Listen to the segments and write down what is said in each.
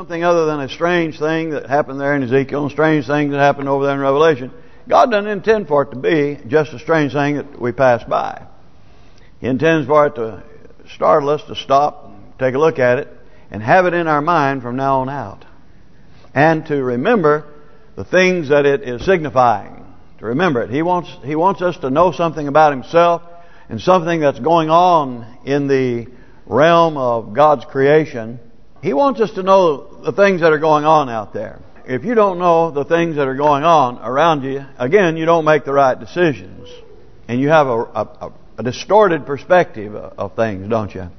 something other than a strange thing that happened there in Ezekiel and strange things that happened over there in Revelation, God doesn't intend for it to be just a strange thing that we pass by. He intends for it to startle us, to stop, take a look at it, and have it in our mind from now on out. And to remember the things that it is signifying. To remember it. He wants us to know something about Himself and something that's going on in the realm of God's creation. He wants us to know the things that are going on out there. If you don't know the things that are going on around you, again, you don't make the right decisions. And you have a distorted perspective of things, don't you?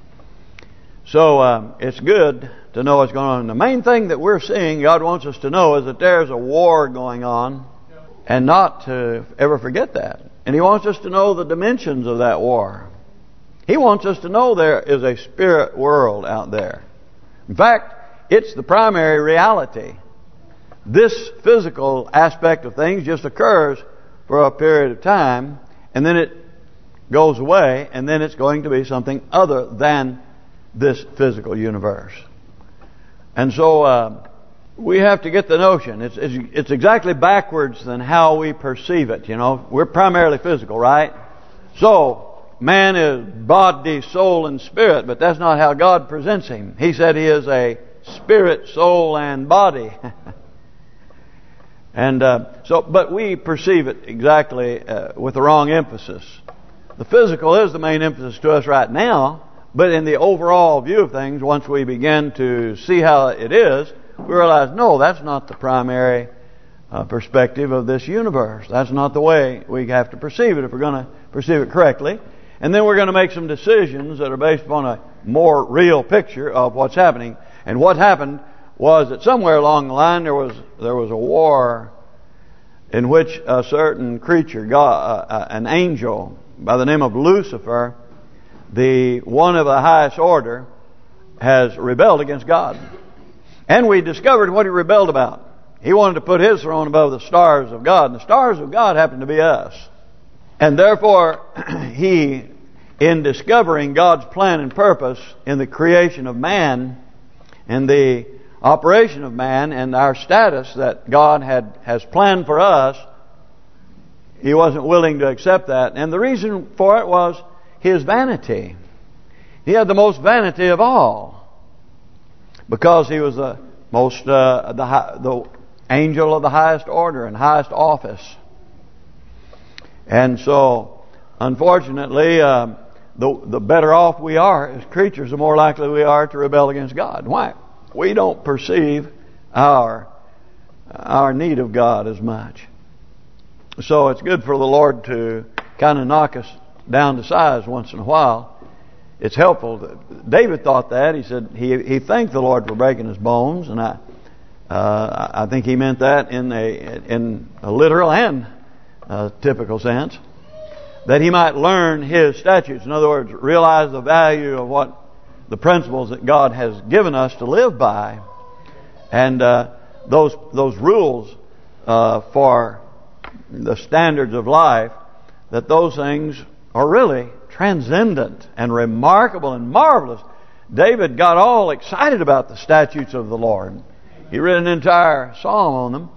So it's good to know what's going on. The main thing that we're seeing, God wants us to know, is that there's a war going on, and not to ever forget that. And He wants us to know the dimensions of that war. He wants us to know there is a spirit world out there. In fact, it's the primary reality. This physical aspect of things just occurs for a period of time, and then it goes away, and then it's going to be something other than this physical universe. And so we have to get the notion. It's exactly backwards than how we perceive it. You know, we're primarily physical, right? So man is body, soul, and spirit, but that's not how God presents Him. He said He is a spirit, soul, and body. And but we perceive it exactly with the wrong emphasis. The physical is the main emphasis to us right now, but in the overall view of things, once we begin to see how it is, we realize, no, that's not the primary perspective of this universe. That's not the way we have to perceive it if we're going to perceive it correctly. And then we're going to make some decisions that are based upon a more real picture of what's happening. And what happened was that somewhere along the line there was a war in which a certain creature, an angel by the name of Lucifer, the one of the highest order, has rebelled against God. And we discovered what he rebelled about. He wanted to put his throne above the stars of God. And the stars of God happen to be us. And therefore, he, in discovering God's plan and purpose in the creation of man and the operation of man and our status that God has planned for us, he wasn't willing to accept that. And the reason for it was his vanity. He had the most vanity of all, because he was the angel of the highest order and highest office. And so, unfortunately, the better off we are as creatures, the more likely we are to rebel against God. Why? We don't perceive our need of God as much. So it's good for the Lord to kind of knock us down to size once in a while. It's helpful. David thought that. He said he thanked the Lord for breaking his bones, and I think he meant that in a literal and typical sense, that he might learn his statutes. In other words, realize the value of what the principles that God has given us to live by, and those rules for the standards of life, that those things are really transcendent and remarkable and marvelous. David got all excited about the statutes of the Lord. He read an entire psalm on them,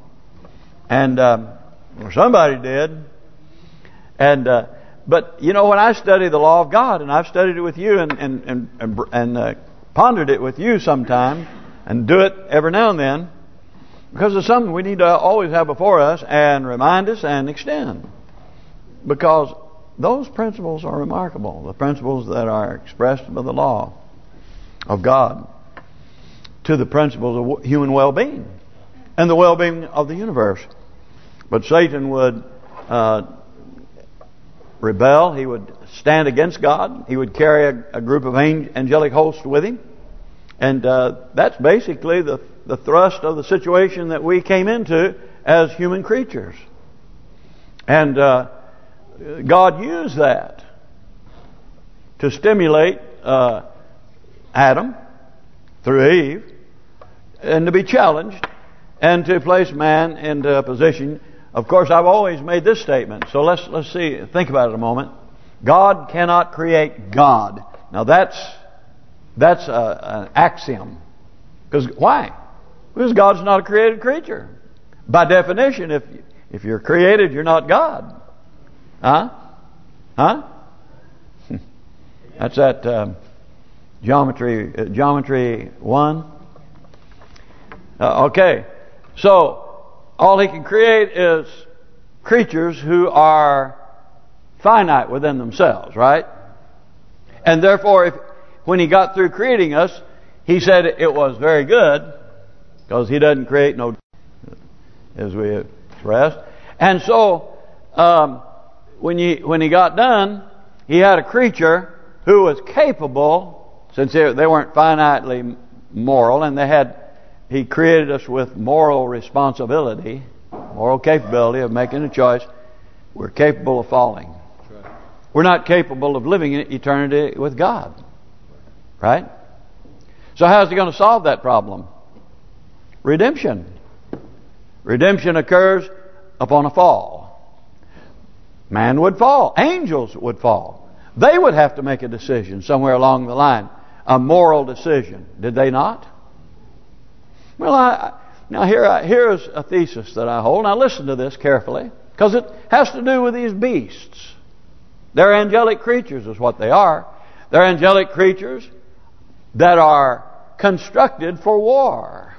and somebody did. And but you know, when I study the law of God, and I've studied it with you and pondered it with you sometime, and do it every now and then, because it's something we need to always have before us and remind us and extend, because those principles are remarkable. The principles that are expressed by the law of God to the principles of human well-being and the well-being of the universe. But Satan would rebel. He would stand against God. He would carry a group of angelic hosts with him. And that's basically the thrust of the situation that we came into as human creatures. And God used that to stimulate Adam through Eve, and to be challenged, and to place man into a position. Of course, I've always made this statement, so let's think about it a moment. God cannot create God. Now that's an axiom. Because why? Because God's not a created creature. By definition, if you're created, you're not God. Huh? That's that Geometry 1. Okay. So, all He can create is creatures who are finite within themselves, right? And therefore, when He got through creating us, He said it was very good, because He doesn't create no, as we expressed. And so, when He got done, He had a creature who was capable, since they weren't finitely moral, and He created us with moral responsibility, moral capability of making a choice. We're capable of falling. We're not capable of living in eternity with God. Right? So how's He going to solve that problem? Redemption. Redemption occurs upon a fall. Man would fall. Angels would fall. They would have to make a decision somewhere along the line. A moral decision. Did they not? Well, now here's a thesis that I hold. Now listen to this carefully, because it has to do with these beasts. They're angelic creatures is what they are. They're angelic creatures that are constructed for war.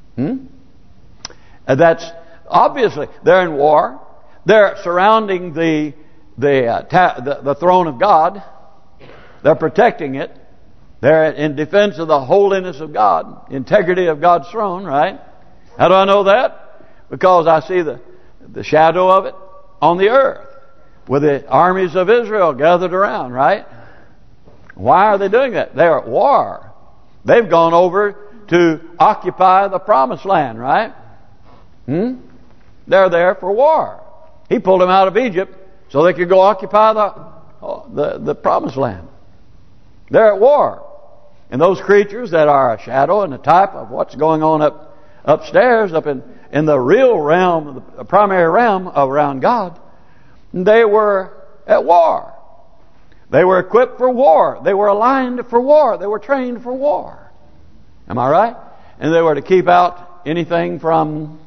That's obviously they're in war. They're surrounding the throne of God. They're protecting it. They're in defense of the holiness of God, integrity of God's throne, right? How do I know that? Because I see the shadow of it on the earth with the armies of Israel gathered around, right? Why are they doing that? They're at war. They've gone over to occupy the promised land, right? They're there for war. He pulled them out of Egypt so they could go occupy the promised land. They're at war. And those creatures that are a shadow and a type of what's going on upstairs, up in the real realm, the primary realm around God, they were at war. They were equipped for war. They were aligned for war. They were trained for war. Am I right? And they were to keep out anything from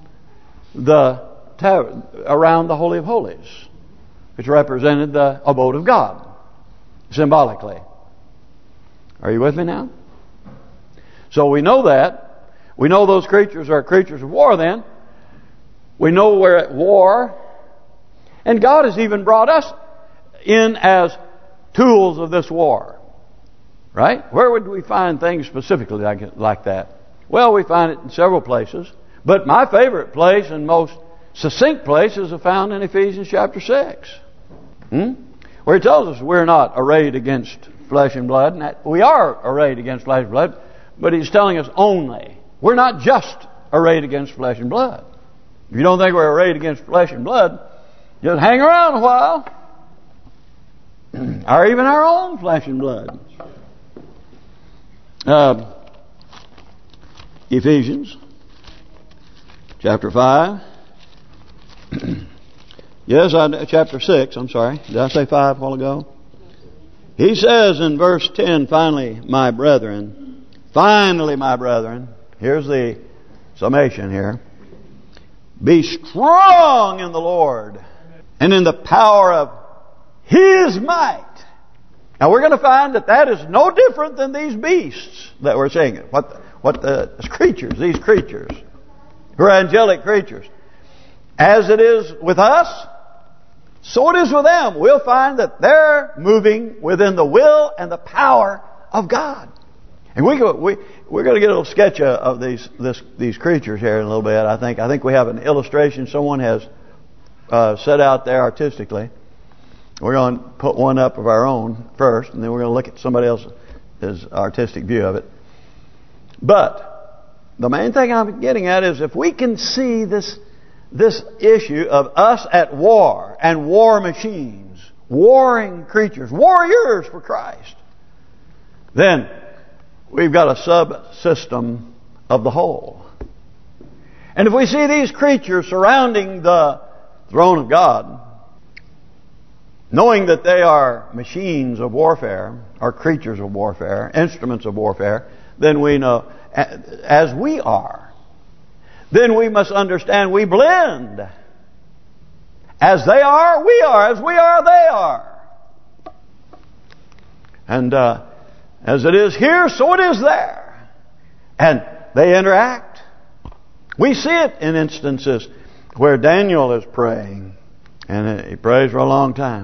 around the Holy of Holies, which represented the abode of God, symbolically. Are you with me now? So we know that. We know those creatures are creatures of war then. We know we're at war. And God has even brought us in as tools of this war. Right? Where would we find things specifically like that? Well, we find it in several places. But my favorite place and most succinct place is found in Ephesians chapter 6. Where He tells us we're not arrayed against flesh and blood. And we are arrayed against flesh and blood. But He's telling us only. We're not just arrayed against flesh and blood. If you don't think we're arrayed against flesh and blood, just hang around a while. Or even our own flesh and blood. Ephesians chapter 5. Yes, chapter 6, I'm sorry. Did I say 5 a while ago? He says in verse 10, finally, my brethren, here's the summation here. Be strong in the Lord and in the power of His might. Now we're going to find that is no different than these beasts that we're seeing. These creatures, who are angelic creatures. As it is with us, so it is with them. We'll find that they're moving within the will and the power of God. And we're going to get a little sketch of these creatures here in a little bit. I think we have an illustration someone has set out there artistically. We're going to put one up of our own first, and then we're going to look at somebody else's artistic view of it. But the main thing I'm getting at is if we can see this issue of us at war and war machines, warring creatures, warriors for Christ, then we've got a subsystem of the whole. And if we see these creatures surrounding the throne of God, knowing that they are machines of warfare, or creatures of warfare, instruments of warfare, then we know, as we are, then we must understand we blend. As they are, we are. As we are, they are. And as it is here, so it is there. And they interact. We see it in instances where Daniel is praying. And he prays for a long time.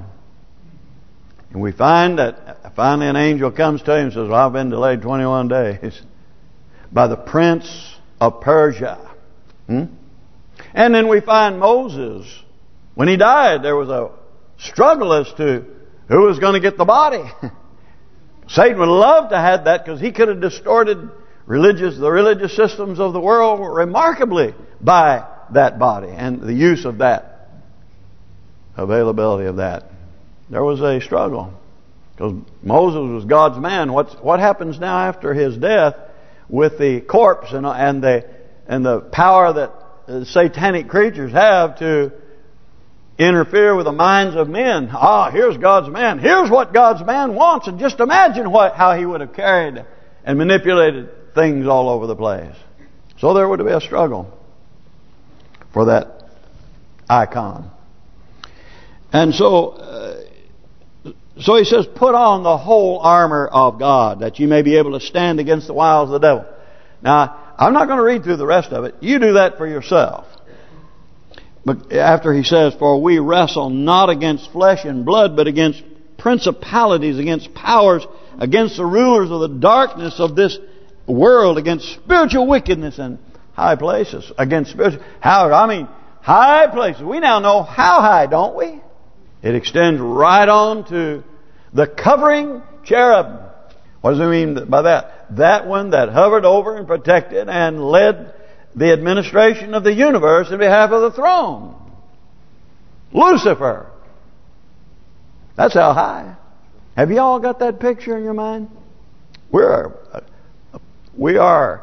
And we find that finally an angel comes to him and says, well, I've been delayed 21 days by the prince of Persia. And then we find Moses. When he died, there was a struggle as to who was going to get the body. Satan would love to have that because he could have distorted the religious systems of the world remarkably by that body and the use of that, availability of that. There was a struggle because Moses was God's man. What happens now after his death with the corpse and the power that satanic creatures have to interfere with the minds of men? Here's God's man. Here's what God's man wants. And just imagine how he would have carried and manipulated things all over the place. So there would be a struggle for that icon. And so he says, put on the whole armor of God, that you may be able to stand against the wiles of the devil. Now, I'm not going to read through the rest of it. You do that for yourself. But after he says, for we wrestle not against flesh and blood, but against principalities, against powers, against the rulers of the darkness of this world, against spiritual wickedness in high places. Against spiritual... high places. We now know how high, don't we? It extends right on to the covering cherub. What does it mean by that? That one that hovered over and protected and led the administration of the universe in behalf of the throne. Lucifer. That's how high. Have you all got that picture in your mind? We are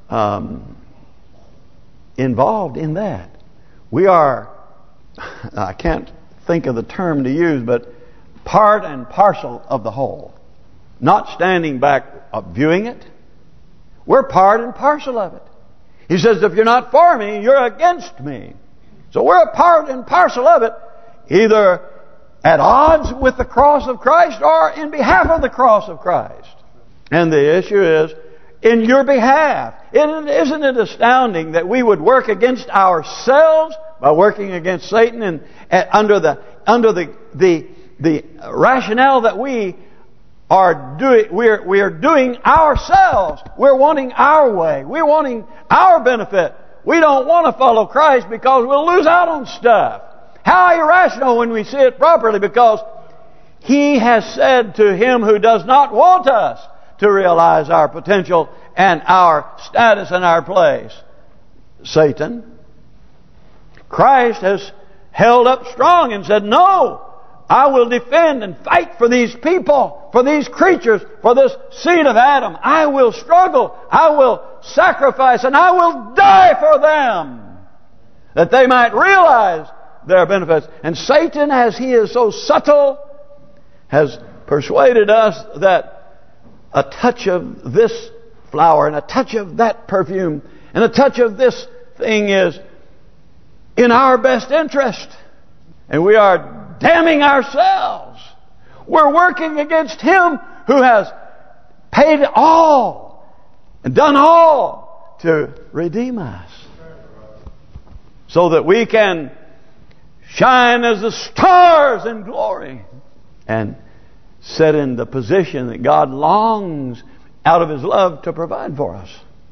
involved in that. We are, I can't think of the term to use, but part and parcel of the whole. Not standing back viewing it. We're part and parcel of it. He says, if you're not for me, you're against me. So we're a part and parcel of it, either at odds with the cross of Christ or in behalf of the cross of Christ. And the issue is, in your behalf. Isn't it astounding that we would work against ourselves by working against Satan and under the rationale that we are doing ourselves. We're wanting our way. We're wanting our benefit. We don't want to follow Christ because we'll lose out on stuff. How irrational when we see it properly, because He has said to him who does not want us to realize our potential and our status and our place, Satan. Christ has held up strong and said, no, I will defend and fight for these people, for these creatures, for this seed of Adam. I will struggle, I will sacrifice, and I will die for them, that they might realize their benefits. And Satan, as he is so subtle, has persuaded us that a touch of this flower and a touch of that perfume and a touch of this thing is in our best interest. And we are damning ourselves. We're working against Him who has paid all and done all to redeem us, so that we can shine as the stars in glory and set in the position that God longs out of His love to provide for us.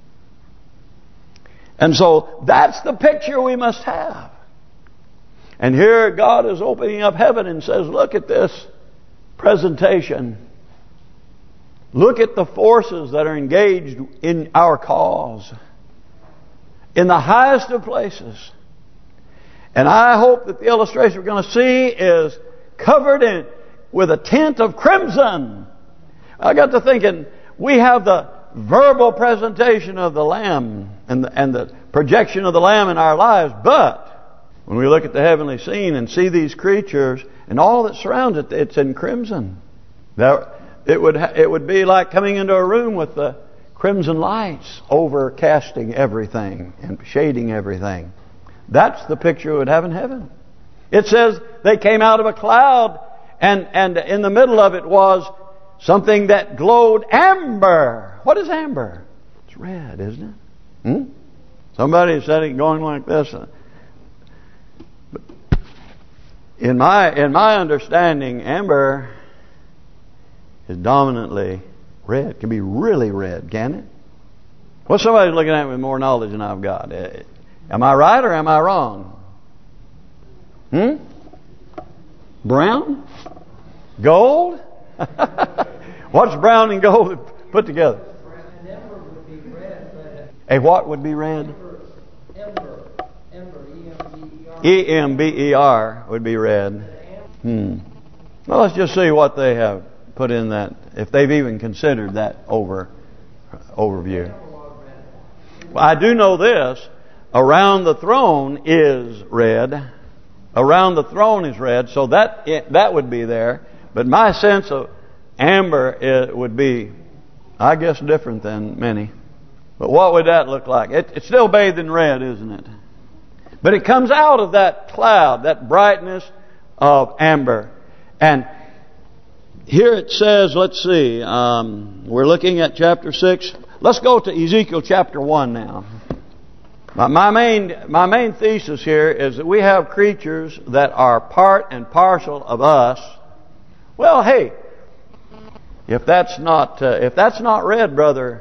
And so that's the picture we must have. And here God is opening up heaven and says, look at this presentation. Look at the forces that are engaged in our cause, in the highest of places. And I hope that the illustration we're going to see is covered with a tint of crimson. I got to thinking, we have the verbal presentation of the Lamb and the projection of the Lamb in our lives, but when we look at the heavenly scene and see these creatures and all that surrounds it, it's in crimson. It would be like coming into a room with the crimson lights overcasting everything and shading everything. That's the picture we would have in heaven. It says they came out of a cloud, and in the middle of it was something that glowed amber. What is amber? It's red, isn't it? Somebody said it going like this. But in my understanding, amber is dominantly red. It can be really red, can it? Well, somebody's looking at me with more knowledge than I've got. Am I right or am I wrong? Brown? Gold? What's brown and gold put together? An ember would be red. A what would be red? Ember, E-M-B-E-R. E-M-B-E-R would be red. Well, let's just see what they have put in that, if they've even considered that overview. Well, I do know this. Around the throne is red. Around the throne is red, so that would be there. But my sense of amber would be, I guess, different than many. But what would that look like? It's still bathed in red, isn't it? But it comes out of that cloud, that brightness of amber. And here it says, let's see, we're looking at chapter 6. Let's go to Ezekiel chapter 1 now. My main thesis here is that we have creatures that are part and parcel of us. Well, hey, if that's not red, Brother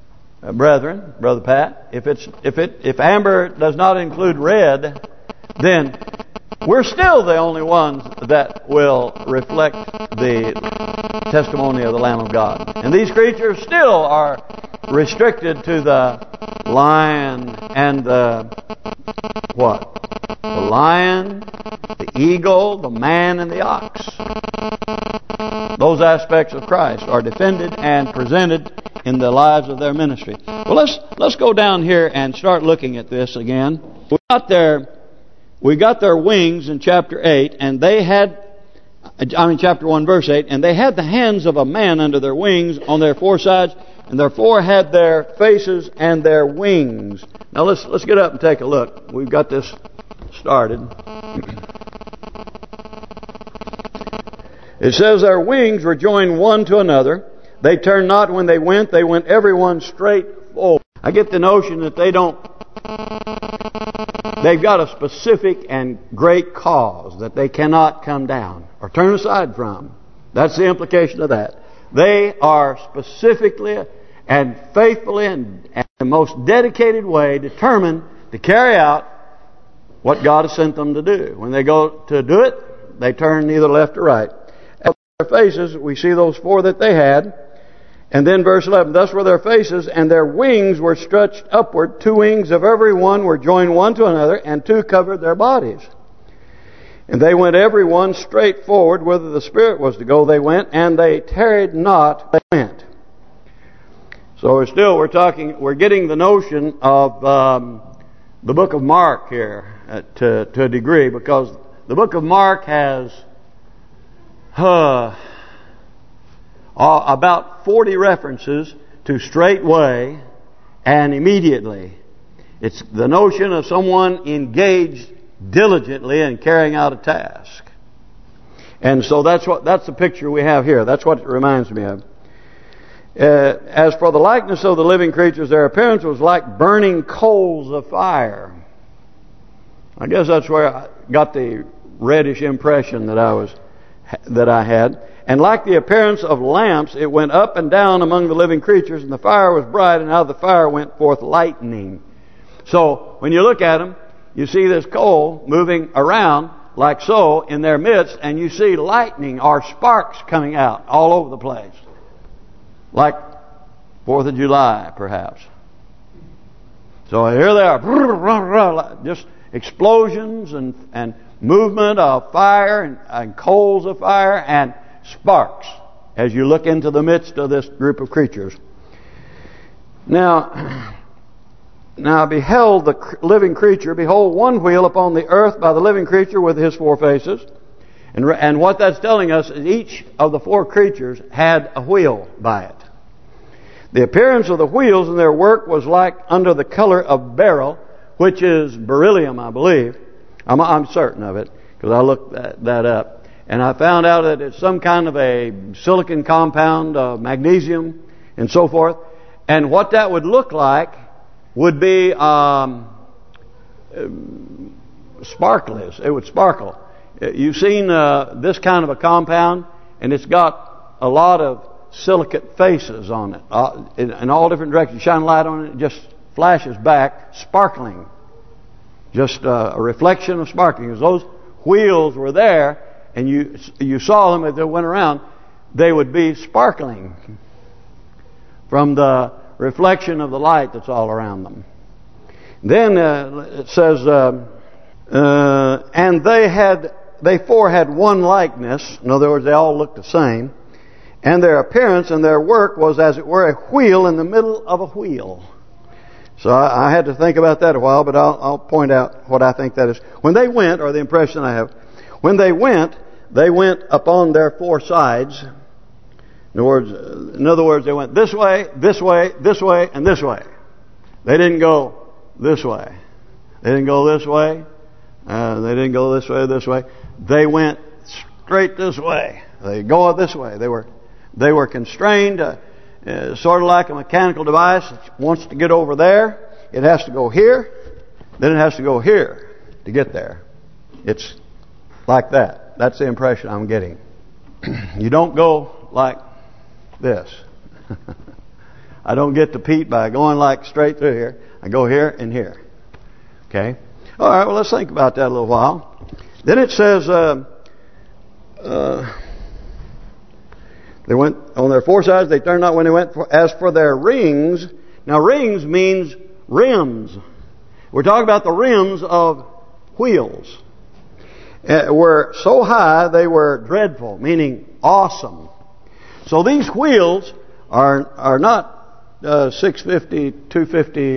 Pat, if amber does not include red, then we're still the only ones that will reflect the testimony of the Lamb of God. And these creatures still are restricted to the lion and the what? The lion, the eagle, the man, and the ox. Those aspects of Christ are defended and presented in the lives of their ministry. Well, let's go down here and start looking at this again. We got their wings in chapter 8, and they had, chapter 1, verse 8, and they had the hands of a man under their wings on their four sides, and their four had their faces and their wings. Now let's get up and take a look. We've got this started. It says their wings were joined one to another. They turned not when they went every one straight forward. I get the notion that they've got a specific and great cause that they cannot come down or turn aside from. That's the implication of that. They are specifically and faithfully and in the most dedicated way determined to carry out what God has sent them to do. When they go to do it, they turn neither left or right. At their faces, we see those four that they had. And then verse 11, thus were their faces, and their wings were stretched upward. 2 wings of every one were joined one to another, and 2 covered their bodies. And they went every one straight forward, whither the Spirit was to go, they went, and they tarried not, they went. So we're getting the notion of the book of Mark here to a degree, because the book of Mark has about 40 references to straightway and immediately. It's the notion of someone engaged diligently in carrying out a task. And so that's the picture we have here. That's what it reminds me of. As for the likeness of the living creatures, their appearance was like burning coals of fire. I guess that's where I got the reddish impression that I had. And like the appearance of lamps, it went up and down among the living creatures, and the fire was bright, and out of the fire went forth lightning. So when you look at them, you see this coal moving around like so in their midst, and you see lightning or sparks coming out all over the place. Like 4th of July, perhaps. So here they are, just explosions and movement of fire and coals of fire and sparks as you look into the midst of this group of creatures. Now I beheld the living creature, behold, one wheel upon the earth by the living creature with his 4 faces. And what that's telling us is each of the 4 creatures had a wheel by it. The appearance of the wheels and their work was like under the color of beryl, which is beryllium, I believe. I'm certain of it because I looked that up. And I found out that it's some kind of a silicon compound, magnesium and so forth. And what that would look like would be sparkles. It would sparkle. You've seen this kind of a compound, and it's got a lot of silicate faces on it in all different directions. You shine a light on it, it just flashes back, sparkling. Just a reflection of sparkling. As those wheels were there, and you saw them as they went around, they would be sparkling from the reflection of the light that's all around them. Then it says, and they four had one likeness. In other words, they all looked the same. And their appearance and their work was as it were a wheel in the middle of a wheel. So I had to think about that a while, but I'll point out what I think that is. When they went, or the impression I have, when they went upon their four sides. In other words, they went this way, this way, this way, and this way. They didn't go this way. They didn't go this way. They didn't go this way, this way. They went straight this way. They go this way. They were constrained, sort of like a mechanical device. It wants to get over there. It has to go here. Then it has to go here to get there. It's like that. That's the impression I'm getting. You don't go like this. I don't get to Pete by going like straight through here. I go here and here. Okay? All right, well, let's think about that a little while. Then it says, they went on their four sides, they turned not when they went. As for their rings, now rings means rims. We're talking about the rims of wheels. Were so high they were dreadful, meaning awesome. So these wheels are not 650, 250,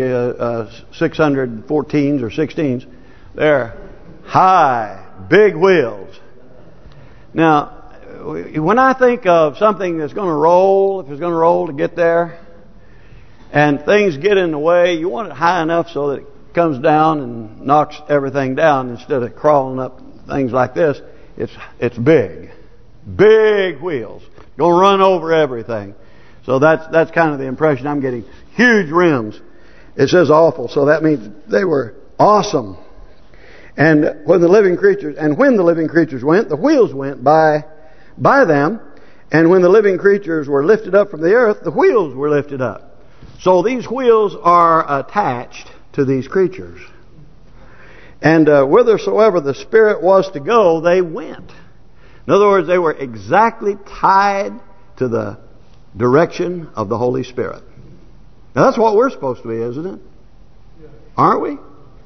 614s or 16s. They're high, big wheels. Now, when I think of something that's going to roll, if it's going to roll to get there, and things get in the way, you want it high enough so that it comes down and knocks everything down instead of crawling up things like this. It's big wheels, going to run over everything. So that's kind of the impression I'm getting. Huge rims. It says awful, so that means they were awesome. And when the living creatures went, the wheels went by them. And when the living creatures were lifted up from the earth, the wheels were lifted up. So these wheels are attached to these creatures. And whithersoever the Spirit was to go, they went. In other words, they were exactly tied to the direction of the Holy Spirit. Now that's what we're supposed to be, isn't it? Aren't we?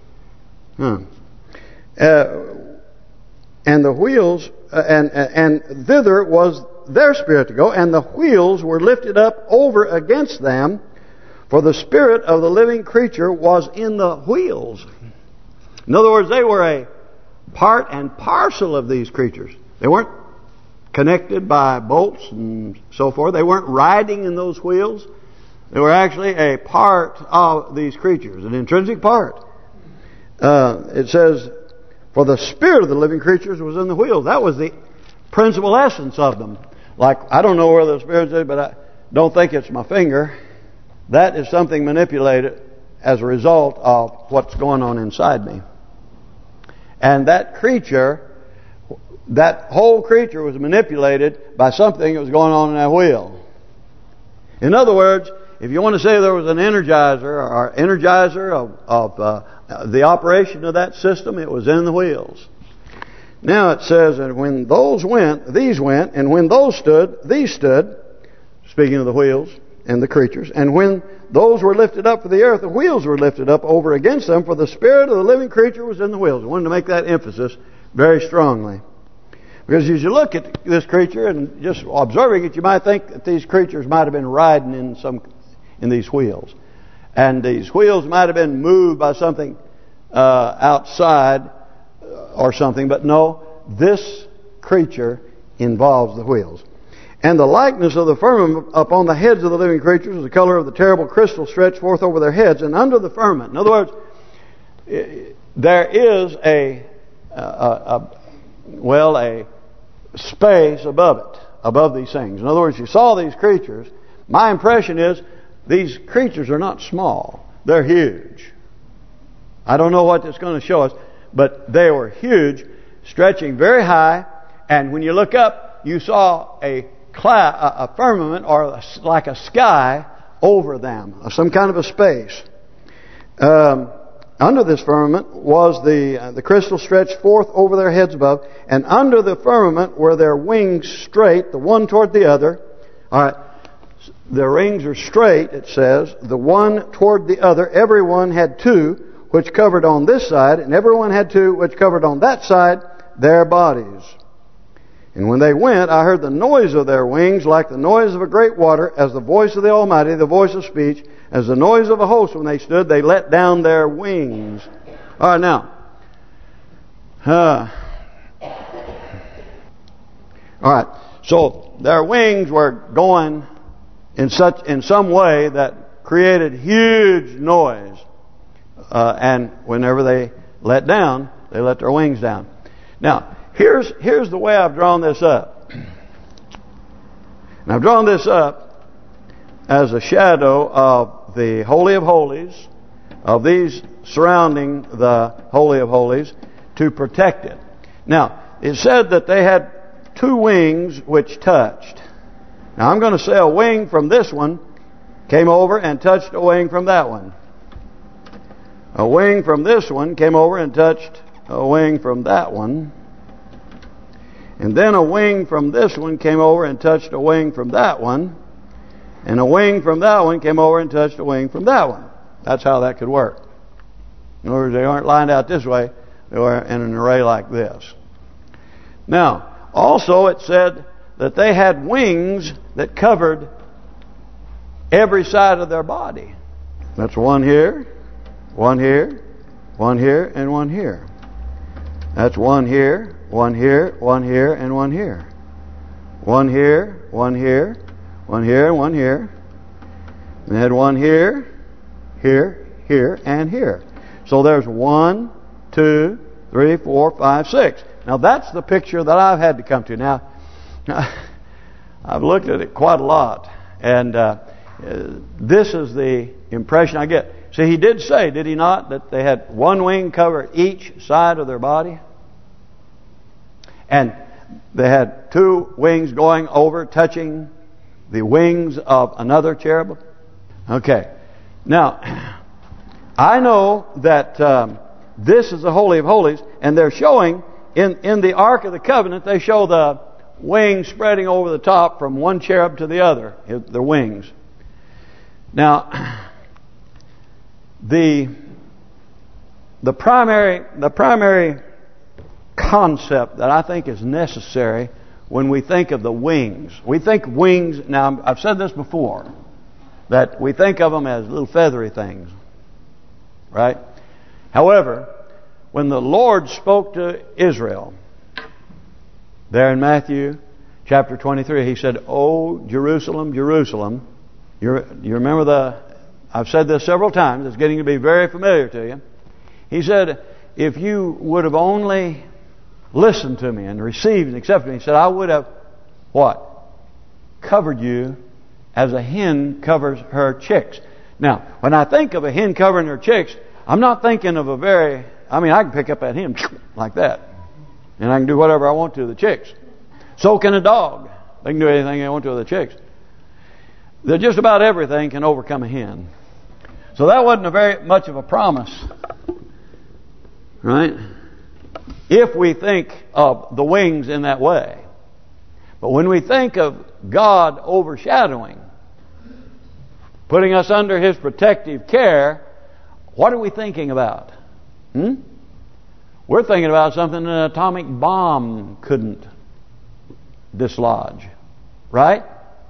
And the wheels, and thither was their spirit to go, and the wheels were lifted up over against them, for the spirit of the living creature was in the wheels. In other words, they were a part and parcel of these creatures. They weren't connected by bolts and so forth. They weren't riding in those wheels. They were actually a part of these creatures, an intrinsic part. It says, for the spirit of the living creatures was in the wheels. That was the principal essence of them. Like, I don't know where the spirit is, but I don't think it's my finger. That is something manipulated as a result of what's going on inside me. And that creature, that whole creature was manipulated by something that was going on in that wheel. In other words, if you want to say there was an energizer of the operation of that system, it was in the wheels. Now it says, and when those went, these went, and when those stood, these stood. Speaking of the wheels and the creatures. And when those were lifted up for the earth, the wheels were lifted up over against them, for the spirit of the living creature was in the wheels. I wanted to make that emphasis very strongly. Because as you look at this creature and just observing it, you might think that these creatures might have been riding in these wheels. And these wheels might have been moved by something outside or something. But no, this creature involves the wheels. And the likeness of the firmament upon the heads of the living creatures was the color of the terrible crystal stretched forth over their heads. And under the firmament, in other words, there is a space above it, above these things. In other words, you saw these creatures. My impression is these creatures are not small. They're huge. I don't know what it's going to show us, but they were huge, stretching very high. And when you look up, you saw a firmament, or like a sky over them, some kind of a space. Under this firmament was the crystal stretched forth over their heads above, and under the firmament were their wings straight, the one toward the other. All right, their wings are straight, it says, the one toward the other. Everyone had two, which covered on this side, and everyone had two, which covered on that side, their bodies. And when they went, I heard the noise of their wings like the noise of a great water, as the voice of the Almighty, the voice of speech, as the noise of a host. When they stood, they let down their wings. All right, now. All right. So their wings were going in some way that created huge noise. And whenever they let down, they let their wings down. Now, here's the way I've drawn this up. And I've drawn this up as a shadow of the Holy of Holies, of these surrounding the Holy of Holies, to protect it. Now, it said that they had two wings which touched. Now, I'm going to say a wing from this one came over and touched a wing from that one. A wing from this one came over and touched a wing from that one. And then a wing from this one came over and touched a wing from that one. And a wing from that one came over and touched a wing from that one. That's how that could work. In other words, they aren't lined out this way. They were in an array like this. Now, also it said that they had wings that covered every side of their body. That's one here, one here, one here, and one here. That's one here, one here, one here, and one here. One here, one here, one here, and one here. And they had one here, here, here, and here. So there's 1, 2, 3, 4, 5, 6. Now that's the picture that I've had to come to. Now, I've looked at it quite a lot, and this is the impression I get. See, he did say, did he not, that they had one wing cover each side of their body? And they had two wings going over, touching the wings of another cherub. Okay. Now, I know that this is the Holy of Holies, and they're showing, in the Ark of the Covenant, they show the wings spreading over the top from one cherub to the other, their wings. Now, the primary concept that I think is necessary when we think of the wings. We think wings, now I've said this before, that we think of them as little feathery things. Right? However, when the Lord spoke to Israel, there in Matthew chapter 23, He said, "Oh, Jerusalem, Jerusalem." You remember I've said this several times, it's getting to be very familiar to you. He said, if you would have only listened to me and received and accepted me, He said, I would have, what? Covered you as a hen covers her chicks. Now, when I think of a hen covering her chicks, I'm not thinking of I can pick up that hen like that. And I can do whatever I want to the chicks. So can a dog. They can do anything they want to the chicks. That just about everything can overcome a hen. So that wasn't very much of a promise. Right? If we think of the wings in that way. But when we think of God overshadowing, putting us under His protective care, what are we thinking about? We're thinking about something an atomic bomb couldn't dislodge. Right?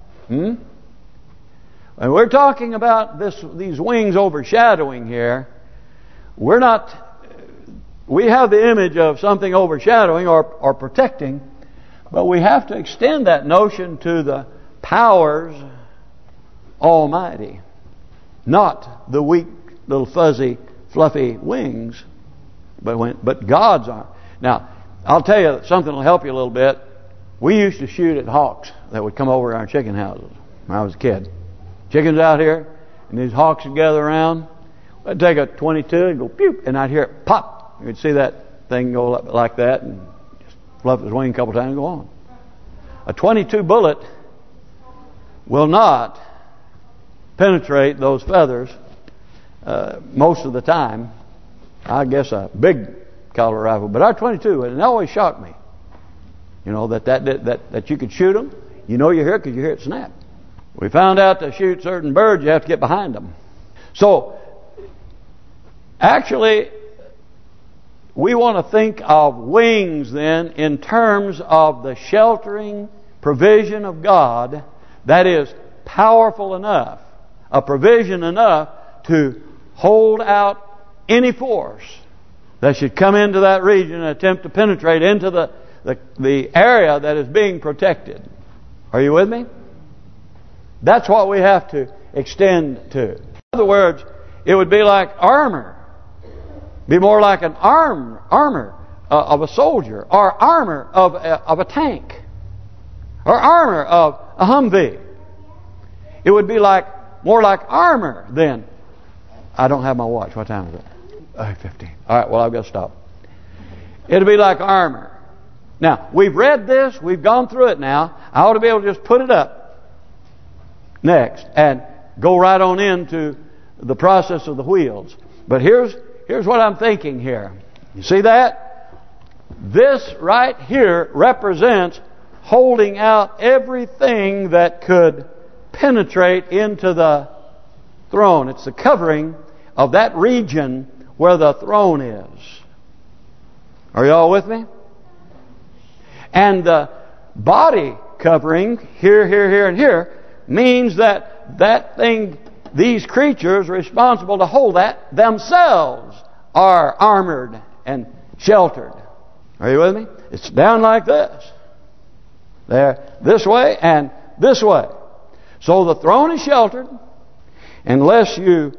When we're talking about these wings overshadowing here, we have the image of something overshadowing or protecting But we have to extend that notion to the powers almighty, not the weak little fuzzy fluffy wings, but God's arm. Now, I'll tell you something will help you a little bit. We used to shoot at hawks that would come over our chicken houses when I was a kid. Chickens out here, and these hawks would gather around. I'd take a .22 and go pew, and I'd hear it pop. You'd see that thing go like that, and just fluff his wing a couple times and go on. A .22 bullet will not penetrate those feathers most of the time. I guess a big caliber rifle, but our .22, and it always shocked me. You know that you could shoot them. You know you hear it because you hear it snap. We found out to shoot certain birds, you have to get behind them. So, actually, we want to think of wings then in terms of the sheltering provision of God that is powerful enough, a provision enough to hold out any force that should come into that region and attempt to penetrate into the area that is being protected. Are you with me? That's what we have to extend to. In other words, it would be like armor. Be more like an armor of a soldier, or armor of a tank, or armor of a Humvee. It would be more like armor then. I don't have my watch. What time is it? 15. All right, well, I've got to stop. It'll be like armor. Now, we've read this. We've gone through it now. I ought to be able to just put it up next and go right on into the process of the wheels. But here's what I'm thinking here. You see that? This right here represents holding out everything that could penetrate into the throne. It's the covering of that region where the throne is. Are you all with me? And the body covering here, here, here, and here means that thing, these creatures responsible to hold that themselves are armored and sheltered. Are you with me? It's down like this. They're this way and this way. So the throne is sheltered unless you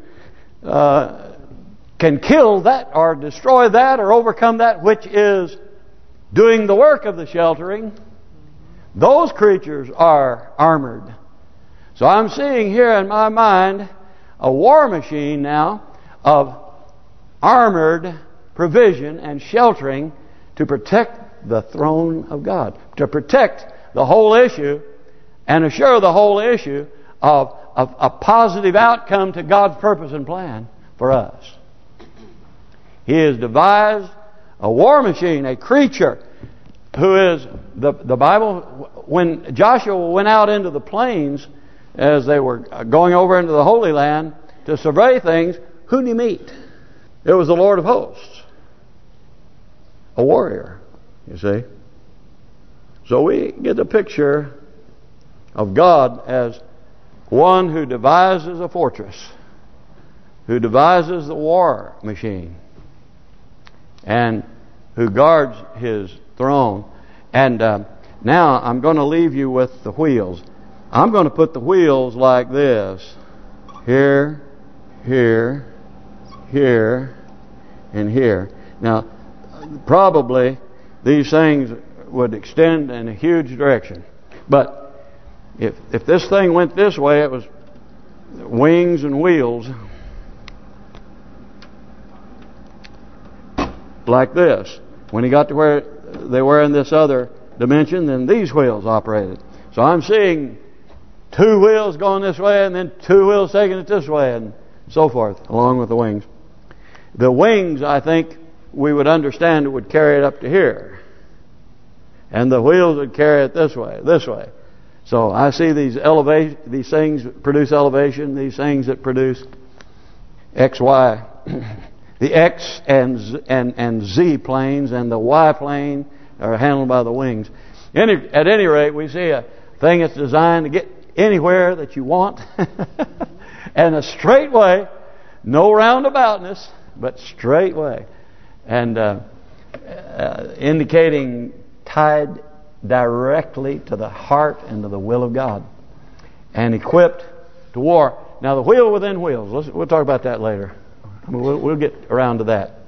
can kill that or destroy that or overcome that which is doing the work of the sheltering. Those creatures are armored. So I'm seeing here in my mind a war machine now of armored provision and sheltering to protect the throne of God, to protect the whole issue and assure the whole issue of a positive outcome to God's purpose and plan for us. He has devised a war machine, a creature who is the Bible. When Joshua went out into the plains as they were going over into the Holy Land to survey things, who did he meet? It was the Lord of hosts. A warrior, you see. So we get the picture of God as one who devises a fortress, who devises the war machine, and who guards His throne. And now I'm going to leave you with the wheels. I'm going to put the wheels like this. Here, here, here, and here. Now, probably these things would extend in a huge direction. But if this thing went this way, it was wings and wheels. Like this. When he got to where they were in this other dimension, then these wheels operated. So I'm seeing two wheels going this way and then two wheels taking it this way and so forth, along with the wings. The wings, I think, we would understand would carry it up to here. And the wheels would carry it this way, this way. So I see these things produce elevation, these things that produce X, Y. The X and Z planes and the Y plane are handled by the wings. At any rate, we see a thing that's designed to get anywhere that you want. And a straight way, no roundaboutness, but straight way. And indicating tide directly to the heart and to the will of God, and equipped to war. Now the wheel within wheels. We'll talk about that later. I mean, we'll get around to that.